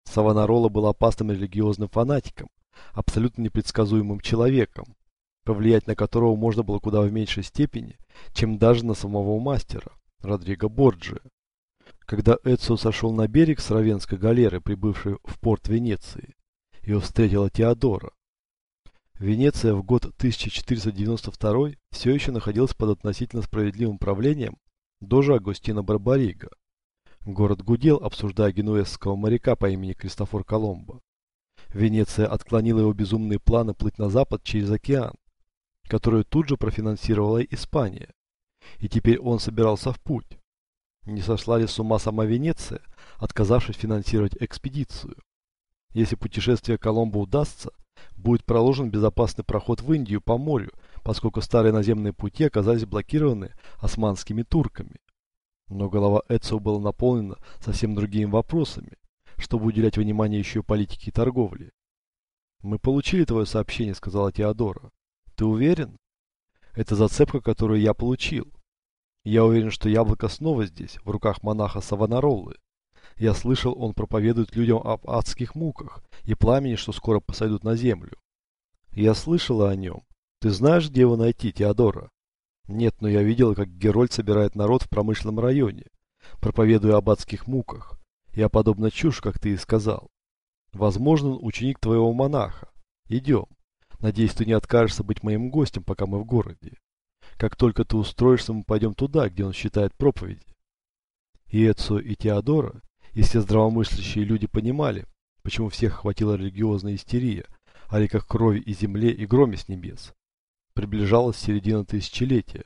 Савонарола был опасным религиозным фанатиком, абсолютно непредсказуемым человеком, повлиять на которого можно было куда в меньшей степени, чем даже на самого мастера, Родриго Борджиа. Когда Эцио сошел на берег с равенской галеры, прибывшей в порт Венеции, его встретила Теодора. Венеция в год 1492 все еще находилась под относительно справедливым правлением дожа Агостино Барбариго. Город гудел, обсуждая генуэзского моряка по имени Кристофор Коломбо. Венеция отклонила его безумные планы плыть на запад через океан, которую тут же профинансировала Испания, и теперь он собирался в путь. Не сошла ли с ума сама Венеция, отказавшись финансировать экспедицию? Если путешествие Коломбо удастся, будет проложен безопасный проход в Индию по морю, поскольку старые наземные пути оказались блокированы османскими турками. Но голова Эцио была наполнена совсем другими вопросами, чтобы уделять внимание еще политике и торговле. «Мы получили твое сообщение», — сказала Теодора. «Ты уверен?» «Это зацепка, которую я получил. Я уверен, что яблоко снова здесь, в руках монаха Савонароллы. Я слышал, он проповедует людям об адских муках и пламени, что скоро посойдут на землю. Я слышала о нем. Ты знаешь, где его найти, Теодора?» «Нет, но я видела, как Герольд собирает народ в промышленном районе, проповедуя об адских муках. Я подобно чушь, как ты и сказал. Возможно, он ученик твоего монаха. Идем. Надеюсь, ты не откажешься быть моим гостем, пока мы в городе. Как только ты устроишься, мы пойдем туда, где он считает проповеди». И Эцио, и Теодора, и все здравомыслящие люди понимали, почему всех охватила религиозная истерия, о реках крови и земле и громе с небес. Приближалась середина тысячелетия,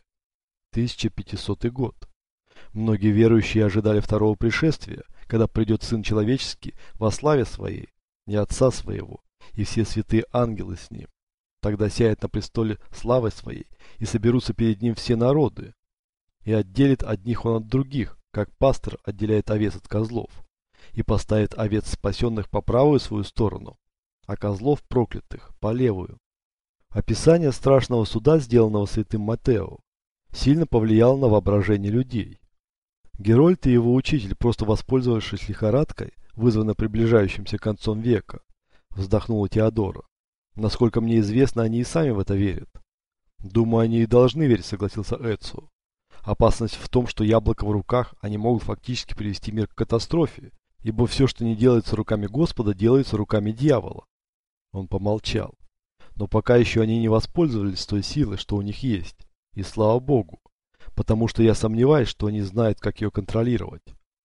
1500 год. Многие верующие ожидали второго пришествия, когда придет Сын Человеческий во славе Своей, и Отца Своего, и все святые ангелы с Ним. Тогда сяет на престоле славы Своей, и соберутся перед Ним все народы. И отделит одних Он от других, как пастор отделяет овец от козлов, и поставит овец спасенных по правую свою сторону, а козлов проклятых по левую. Описание страшного суда, сделанного святым Маттео, сильно повлияло на воображение людей. Герольд и его учитель, просто воспользовавшись лихорадкой, вызванной приближающимся концом века, вздохнула Теодора. Насколько мне известно, они и сами в это верят. Думаю, они и должны верить, согласился Эцио. Опасность в том, что яблоко в руках, они могут фактически привести мир к катастрофе, ибо все, что не делается руками Господа, делается руками дьявола. Он помолчал. Но пока еще они не воспользовались той силой, что у них есть. И слава Богу. Потому что я сомневаюсь, что они знают, как ее контролировать.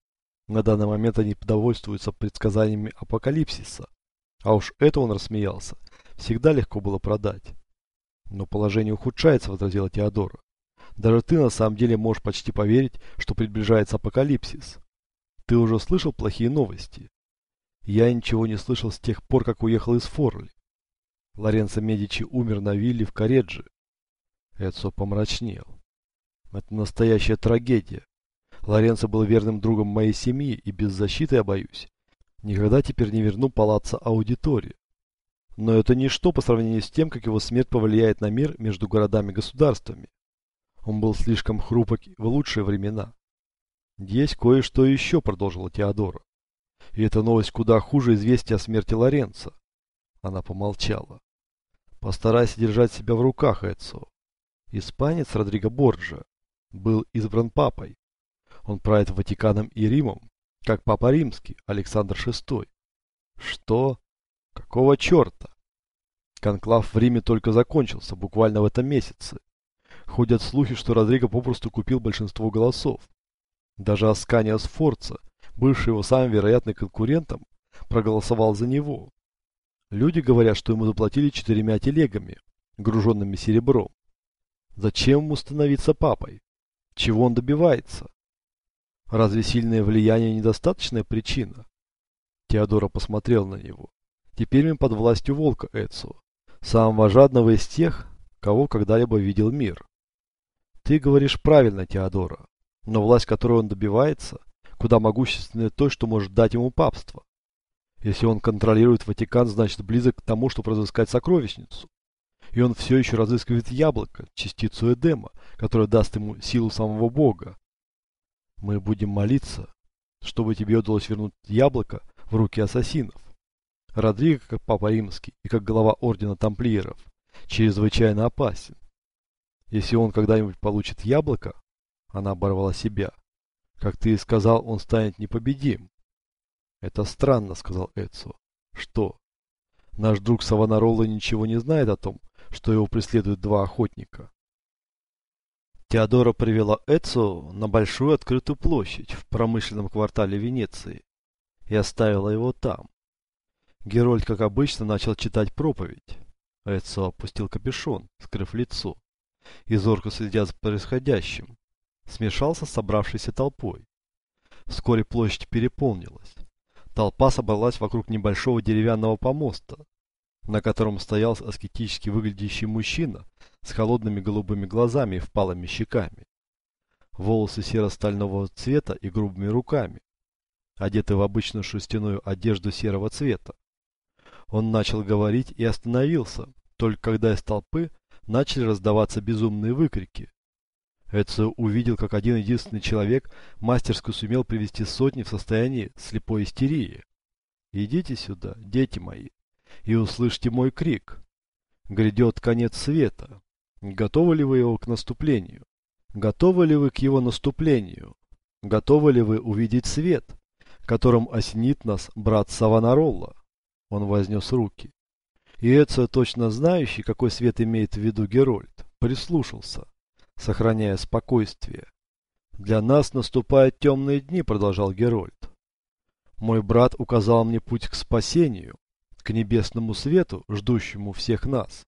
На данный момент они довольствуются предсказаниями апокалипсиса. А уж это, он рассмеялся, всегда легко было продать. Но положение ухудшается, возразила Теодора. Даже ты на самом деле можешь почти поверить, что приближается апокалипсис. Ты уже слышал плохие новости? Я ничего не слышал с тех пор, как уехал из Форли. Лоренцо Медичи умер на вилле в Кареджи. Эцио помрачнел. Это настоящая трагедия. Лоренцо был верным другом моей семьи, и без защиты, я боюсь, никогда теперь не верну палаццо Аудиторе. Но это ничто по сравнению с тем, как его смерть повлияет на мир между городами и государствами. Он был слишком хрупок в лучшие времена. Есть кое-что еще, продолжила Теодора. И эта новость куда хуже известия о смерти Лоренцо. Она помолчала. Постарайся держать себя в руках, Эцио. Испанец Родриго Борджиа был избран папой. Он правит Ватиканом и Римом, как папа римский, Александр VI. Что? Какого черта? Конклав в Риме только закончился, буквально в этом месяце. Ходят слухи, что Родриго попросту купил большинство голосов. Даже Асканио Сфорца, бывший его самым вероятным конкурентом, проголосовал за него. Люди говорят, что ему заплатили 4 телегами, груженными серебром. Зачем ему становиться папой? Чего он добивается? Разве сильное влияние недостаточная причина? Теодора посмотрел на него. Теперь мы под властью волка Эцио, самого жадного из тех, кого когда-либо видел мир. Ты говоришь правильно, Теодора, но власть, которой он добивается, куда могущественнее той, что может дать ему папство. Если он контролирует Ватикан, значит близок к тому, чтобы разыскать сокровищницу. И он все еще разыскивает яблоко, частицу Эдема, которая даст ему силу самого Бога. Мы будем молиться, чтобы тебе удалось вернуть яблоко в руки ассасинов. Родриго, как папа римский и как глава ордена тамплиеров, чрезвычайно опасен. Если он когда-нибудь получит яблоко, она оборвала себя. Как ты и сказал, он станет непобедим. Это странно, сказал Эцио. Что? Наш друг Савонарола ничего не знает о том, что его преследуют два охотника. Теодора привела Эцио на большую открытую площадь в промышленном квартале Венеции и оставила его там. Герольд, как обычно, начал читать проповедь. Эцио опустил капюшон, скрыв лицо, и зорко следя за происходящим, смешался с собравшейся толпой. Вскоре площадь переполнилась. Толпа собралась вокруг небольшого деревянного помоста, на котором стоял аскетически выглядящий мужчина с холодными голубыми глазами и впалыми щеками. Волосы серо-стального цвета и грубыми руками, одетый в обычную шерстяную одежду серого цвета. Он начал говорить и остановился, только когда из толпы начали раздаваться безумные выкрики. Эцио увидел, как один единственный человек мастерски сумел привести сотни в состояние слепой истерии. «Идите сюда, дети мои, и услышьте мой крик. Грядет конец света. Готовы ли вы его к наступлению? Готовы ли вы к его наступлению? Готовы ли вы увидеть свет, которым осенит нас брат Савонаролла?» Он вознес руки. И Эцио, точно знающий, какой свет имеет в виду Герольд, прислушался, сохраняя спокойствие. «Для нас наступают темные дни», — продолжал Герольд. «Мой брат указал мне путь к спасению, к небесному свету, ждущему всех нас.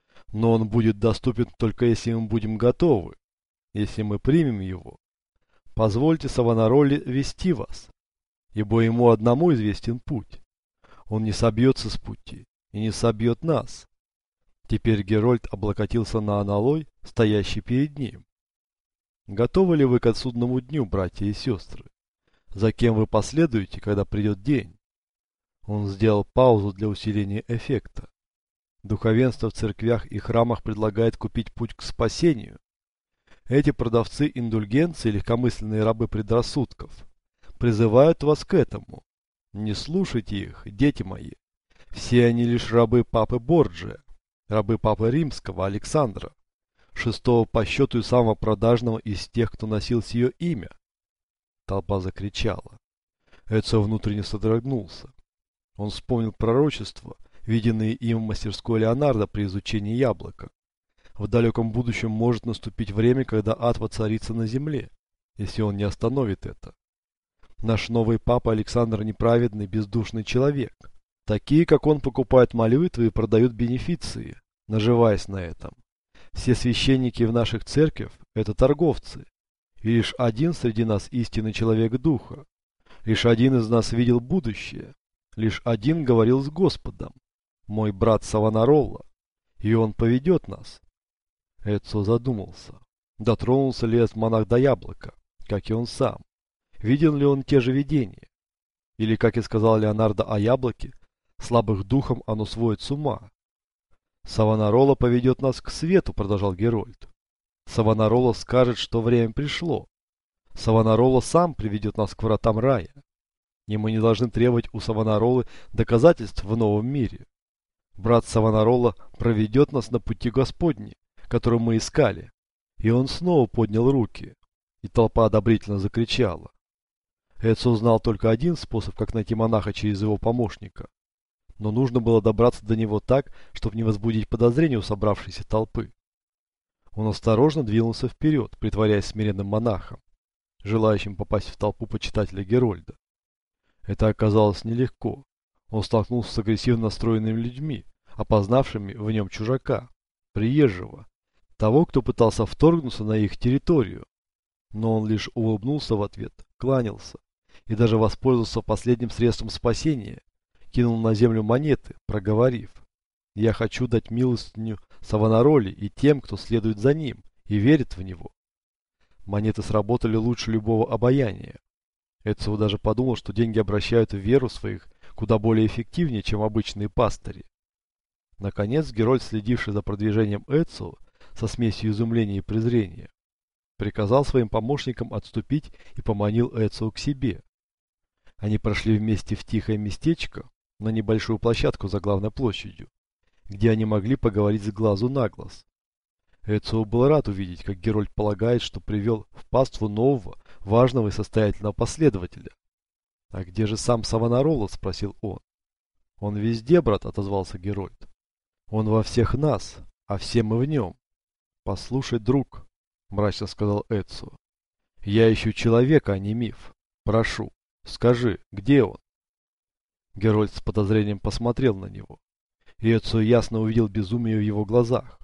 Но он будет доступен только если мы будем готовы, если мы примем его. Позвольте Савонаролле вести вас, ибо ему одному известен путь. Он не собьется с пути и не собьет нас». Теперь Герольд облокотился на аналой, стоящий перед ним. «Готовы ли вы к судному дню, братья и сестры? За кем вы последуете, когда придет день?» Он сделал паузу для усиления эффекта. Духовенство в церквях и храмах предлагает купить путь к спасению. Эти продавцы индульгенции, легкомысленные рабы предрассудков, призывают вас к этому. Не слушайте их, дети мои. Все они лишь рабы папы Борджия, рабы папы Римского, Александра, шестого по счету и самого продажного из тех, кто носил сие имя. Толпа закричала. Эцио внутренне содрогнулся. Он вспомнил пророчества, виденные им в мастерской Леонардо при изучении яблока. В далеком будущем может наступить время, когда ад воцарится на земле, если он не остановит это. Наш новый папа Александр неправедный, бездушный человек. Такие, как он, покупают молитвы и продают бенефиции, наживаясь на этом. Все священники в наших церквях – это торговцы. И лишь один среди нас истинный человек духа. Лишь один из нас видел будущее. Лишь один говорил с Господом. Мой брат Савонаролла. И он поведет нас. Эцио задумался. Дотронулся ли этот монах до яблока, как и он сам? Видел ли он те же видения? Или, как и сказал Леонардо о яблоке, слабых духом оно сводит с ума? «Савонаролла поведет нас к свету», — продолжал Герольд. «Савонаролла скажет, что время пришло. Савонаролла сам приведет нас к вратам рая. И мы не должны требовать у Савонароллы доказательств в новом мире. Брат Савонаролла проведет нас на пути Господни, который мы искали». И он снова поднял руки, и толпа одобрительно закричала. Эцио знал только один способ, как найти монаха через его помощника. Но нужно было добраться до него так, чтобы не возбудить подозрения у собравшейся толпы. Он осторожно двинулся вперед, притворяясь смиренным монахом, желающим попасть в толпу почитателей Герольда. Это оказалось нелегко. Он столкнулся с агрессивно настроенными людьми, опознавшими в нем чужака, приезжего, того, кто пытался вторгнуться на их территорию. Но он лишь улыбнулся в ответ, кланялся и даже воспользовался последним средством спасения, кинул на землю монеты, проговорив: «Я хочу дать милостыню Савонаролле и тем, кто следует за ним и верит в него». Монеты сработали лучше любого обаяния. Эцио даже подумал, что деньги обращают в веру своих куда более эффективнее, чем обычные пастыри. Наконец, Герольд, следивший за продвижением Эцио со смесью изумления и презрения, приказал своим помощникам отступить и поманил Эцио к себе. Они прошли вместе в тихое местечко на небольшую площадку за главной площадью, где они могли поговорить с глазу на глаз. Эцио был рад увидеть, как Герольд полагает, что привел в паству нового, важного и состоятельного последователя. «А где же сам Савонарола?» – спросил он. «Он везде, брат», – отозвался Герольд. «Он во всех нас, а все мы в нем». «Послушай, друг», – мрачно сказал Эцио, – «я ищу человека, а не миф. Прошу, скажи, где он?» Герольд с подозрением посмотрел на него, и Эцио ясно увидел безумие в его глазах.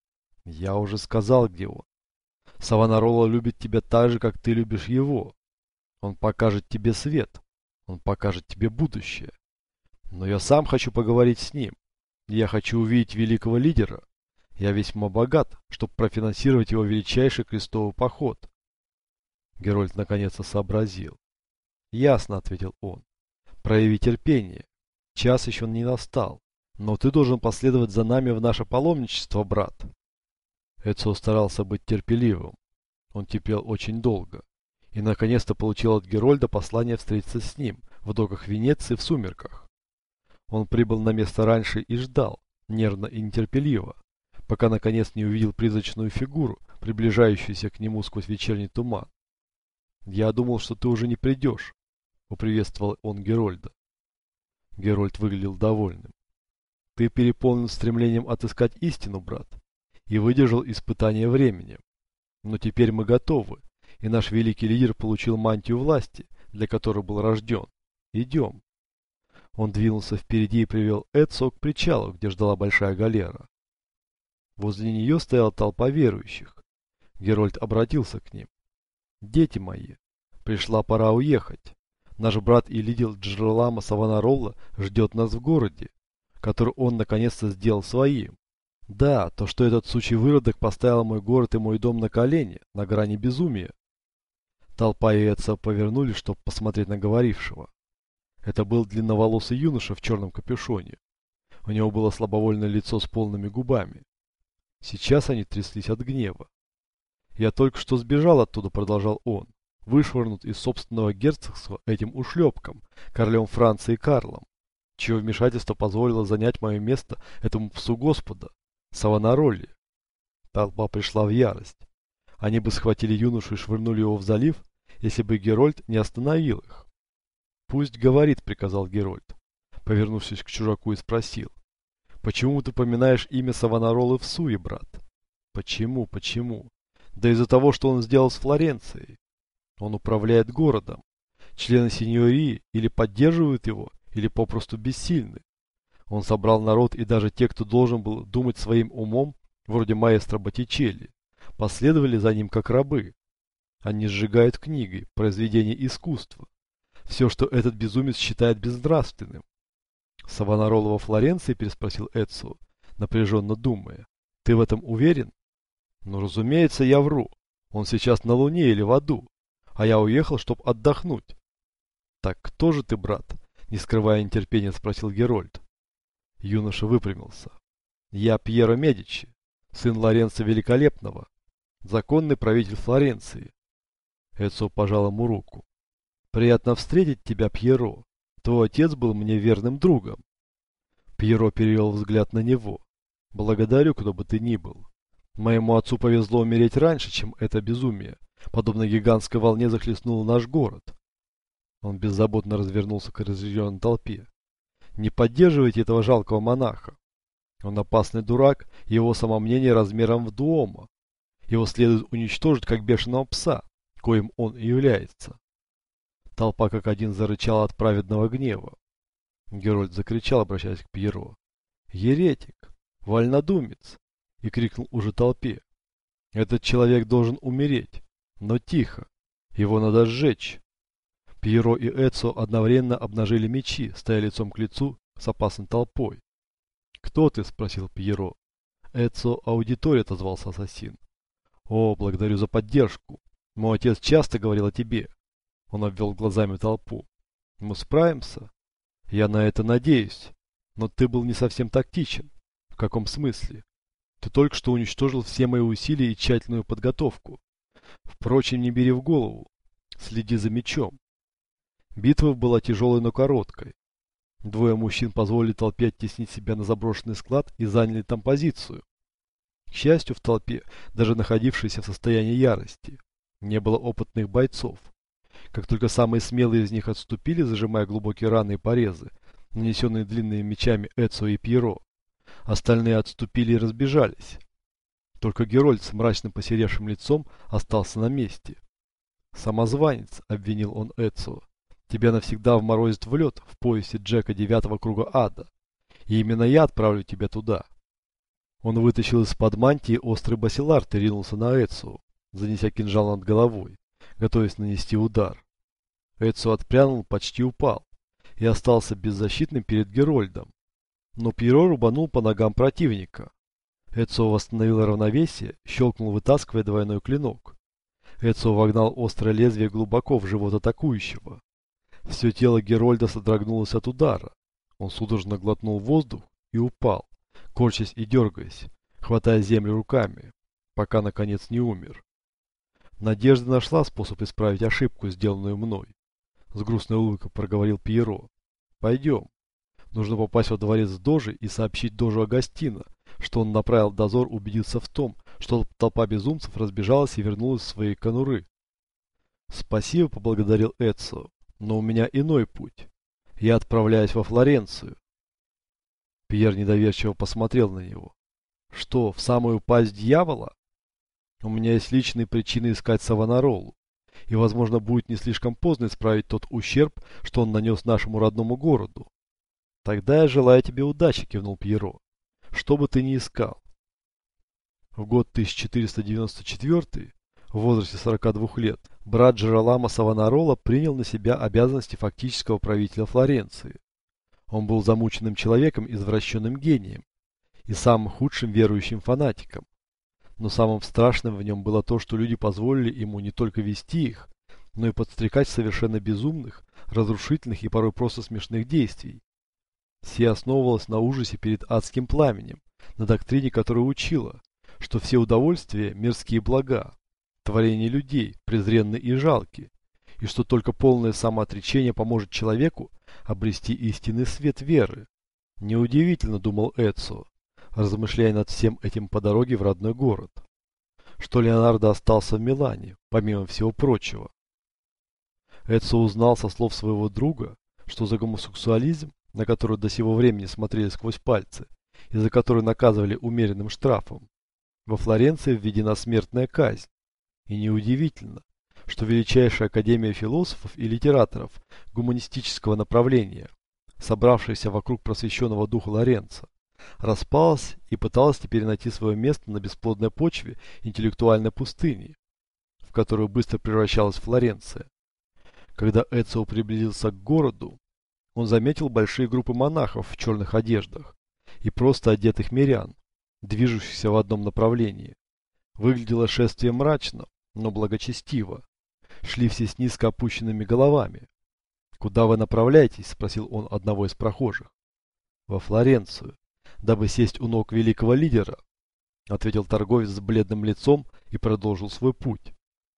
«Я уже сказал, где он. Савонарола любит тебя так же, как ты любишь его. Он покажет тебе свет, он покажет тебе будущее. Но я сам хочу поговорить с ним. Я хочу увидеть великого лидера. Я весьма богат, чтобы профинансировать его величайший крестовый поход». Герольд наконец-то сообразил. «Ясно», — ответил он. «Прояви терпение. Час еще не настал, но ты должен последовать за нами в наше паломничество, брат». Эцио старался быть терпеливым. Он терпел очень долго. И наконец-то получил от Герольда послание встретиться с ним в доках Венеции в сумерках. Он прибыл на место раньше и ждал, нервно и нетерпеливо, пока наконец не увидел призрачную фигуру, приближающуюся к нему сквозь вечерний туман. «Я думал, что ты уже не придешь», — поприветствовал он Герольда. Герольд выглядел довольным. «Ты переполнен стремлением отыскать истину, брат, и выдержал испытание временем. Но теперь мы готовы, и наш великий лидер получил мантию власти, для которой был рожден. Идем». Он двинулся впереди и привел Эцио к причалу, где ждала большая галера. Возле нее стояла толпа верующих. Герольд обратился к ним. «Дети мои, пришла пора уехать. Наш брат и лидер Джералама Савонаролла ждет нас в городе, который он наконец-то сделал своим. Да, то, что этот сучий выродок поставил мой город и мой дом на колени, на грани безумия». Толпа и Эцио повернулись, чтобы посмотреть на говорившего. Это был длинноволосый юноша в черном капюшоне. У него было слабовольное лицо с полными губами. Сейчас они тряслись от гнева. «Я только что сбежал оттуда», — продолжал он, вышвырнут из собственного герцогства этим ушлепком, королем Франции Карлом, чье вмешательство позволило занять мое место этому псу Господа, Савонаролле. Толпа пришла в ярость. Они бы схватили юношу и швырнули его в залив, если бы Герольд не остановил их. «Пусть говорит», — приказал Герольд, повернувшись к чужаку и спросил. «Почему ты поминаешь имя Савонароллы в суе, брат?» «Почему, почему?» «Да из-за того, что он сделал с Флоренцией. Он управляет городом. Члены сеньории или поддерживают его, или попросту бессильны. Он собрал народ, и даже те, кто должен был думать своим умом, вроде маэстро Боттичелли, последовали за ним как рабы. Они сжигают книги, произведения искусства. Все, что этот безумец считает безнравственным». «Савонаролла во Флоренции?» – переспросил Эцио, напряженно думая. «Ты в этом уверен?» «Ну, разумеется, я вру. Он сейчас на Луне или в аду, а я уехал, чтобы отдохнуть». «Так кто же ты, брат?» – не скрывая нетерпения, спросил Герольд. Юноша выпрямился. «Я Пьеро Медичи, сын Лоренцо Великолепного, законный правитель Флоренции». Эцио пожал ему руку. «Приятно встретить тебя, Пьеро. Твой отец был мне верным другом». Пьеро перевел взгляд на него. «Благодарю, кто бы ты ни был. Моему отцу повезло умереть раньше, чем это безумие, подобно гигантской волне, захлестнуло наш город». Он беззаботно развернулся к разъяренной толпе. «Не поддерживайте этого жалкого монаха. Он опасный дурак, его самомнение размером в дуомо. Его следует уничтожить, как бешеного пса, коим он и является». Толпа как один зарычала от праведного гнева. Герольд закричал, обращаясь к Пьеро. «Еретик! Вольнодумец!» И крикнул уже толпе. «Этот человек должен умереть, но тихо. Его надо сжечь». Пьеро и Эцио одновременно обнажили мечи, стоя лицом к лицу с опасной толпой. «Кто ты?» – спросил Пьеро. «Эцио Аудитория», – отозвался ассасин. «О, благодарю за поддержку. Мой отец часто говорил о тебе». Он обвел глазами толпу. «Мы справимся?» «Я на это надеюсь. Но ты был не совсем тактичен». «В каком смысле?» «Ты только что уничтожил все мои усилия и тщательную подготовку. Впрочем, не бери в голову. Следи за мечом». Битва была тяжелой, но короткой. Двое мужчин позволили толпе оттеснить себя на заброшенный склад и заняли там позицию. К счастью, в толпе, даже находившейся в состоянии ярости, не было опытных бойцов. Как только самые смелые из них отступили, зажимая глубокие раны и порезы, нанесенные длинными мечами Эцио и Пьеро, остальные отступили и разбежались. Только Герольд с мрачным посеревшим лицом остался на месте. «Самозванец», — обвинил он Эцио, — «тебя навсегда вморозит в лед в поясе Джека 9-го круга ада, и именно я отправлю тебя туда». Он вытащил из-под мантии острый басилард и ринулся на Эцио, занеся кинжал над головой, готовясь нанести удар. Эцио отпрянул, почти упал, и остался беззащитным перед Герольдом. Но Пьеро рубанул по ногам противника. Эцио восстановил равновесие, щелкнул, вытаскивая двойной клинок. Эцио вогнал острое лезвие глубоко в живот атакующего. Все тело Герольда содрогнулось от удара. Он судорожно глотнул воздух и упал, корчась и дергаясь, хватая землю руками, пока наконец не умер. Надежда нашла способ исправить ошибку, сделанную мной. С грустной улыбкой проговорил Пьеро. Пойдем. Нужно попасть во дворец Дожи и сообщить Дожу Агастино, что он направил дозор, убедиться в том, что толпа безумцев разбежалась и вернулась в свои конуры. Спасибо, поблагодарил Эцио, но у меня иной путь. Я отправляюсь во Флоренцию. Пьер недоверчиво посмотрел на него. Что, в самую пасть дьявола? У меня есть личные причины искать Савонаролу, и, возможно, будет не слишком поздно исправить тот ущерб, что он нанес нашему родному городу. Тогда я желаю тебе удачи, кивнул Пьеро. Что бы ты ни искал. В год 1494, в возрасте 42 лет, брат Джеролама Савонарола принял на себя обязанности фактического правителя Флоренции. Он был замученным человеком, извращенным гением и самым худшим верующим фанатиком. Но самым страшным в нем было то, что люди позволили ему не только вести их, но и подстрекать совершенно безумных, разрушительных и порой просто смешных действий. Все основывалось на ужасе перед адским пламенем, на доктрине, которая учила, что все удовольствия – мирские блага, творение людей, презренны и жалки, и что только полное самоотречение поможет человеку обрести истинный свет веры. Неудивительно, думал Эцио, размышляя над всем этим по дороге в родной город, что Леонардо остался в Милане, помимо всего прочего. Эцио узнал со слов своего друга, что за гомосексуализм, на который до сего времени смотрели сквозь пальцы, и за который наказывали умеренным штрафом, во Флоренции введена смертная казнь. И неудивительно, что величайшая академия философов и литераторов гуманистического направления, собравшаяся вокруг просвещенного духа Лоренцо, распалась и пыталась теперь найти свое место на бесплодной почве интеллектуальной пустыни, в которую быстро превращалась Флоренция. Когда Эцио приблизился к городу, он заметил большие группы монахов в черных одеждах и просто одетых мирян, движущихся в одном направлении. Выглядело шествие мрачно, но благочестиво. Шли все с низко опущенными головами. «Куда вы направляетесь?» – спросил он одного из прохожих. «Во Флоренцию, дабы сесть у ног великого лидера», – ответил торговец с бледным лицом и продолжил свой путь.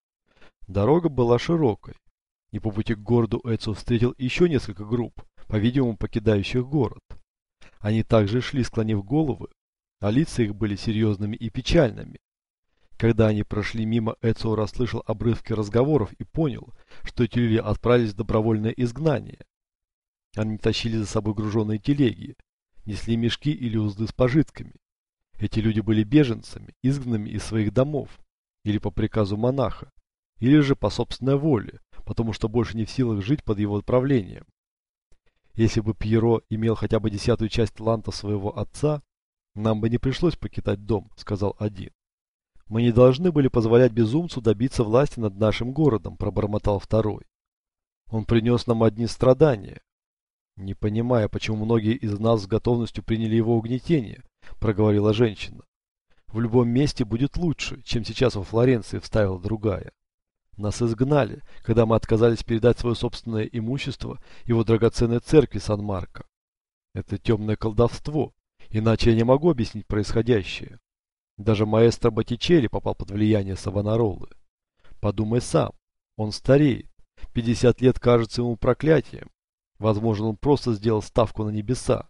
Дорога была широкой, и по пути к городу Эцио встретил еще несколько групп, по-видимому, покидающих город. Они также шли, склонив головы, а лица их были серьезными и печальными. Когда они прошли мимо, Эцио расслышал обрывки разговоров и понял, что эти люди отправились в добровольное изгнание. Они тащили за собой груженные телеги, несли мешки или узды с пожитками. Эти люди были беженцами, изгнанными из своих домов, или по приказу монаха, или же по собственной воле, потому что больше не в силах жить под его правлением. Если бы Пьеро имел хотя бы 10-ю часть таланта своего отца, нам бы не пришлось покидать дом, сказал один. Мы не должны были позволять безумцу добиться власти над нашим городом, пробормотал второй. Он принес нам одни страдания. Не понимая, почему многие из нас с готовностью приняли его угнетение, проговорила женщина. В любом месте будет лучше, чем сейчас во Флоренции, вставила другая. Нас изгнали, когда мы отказались передать свое собственное имущество его драгоценной церкви Сан-Марко. Это темное колдовство, иначе я не могу объяснить происходящее. Даже маэстро Боттичелли попал под влияние Савонаролы. Подумай сам, он стареет, 50 лет кажется ему проклятием. Возможно, он просто сделал ставку на небеса.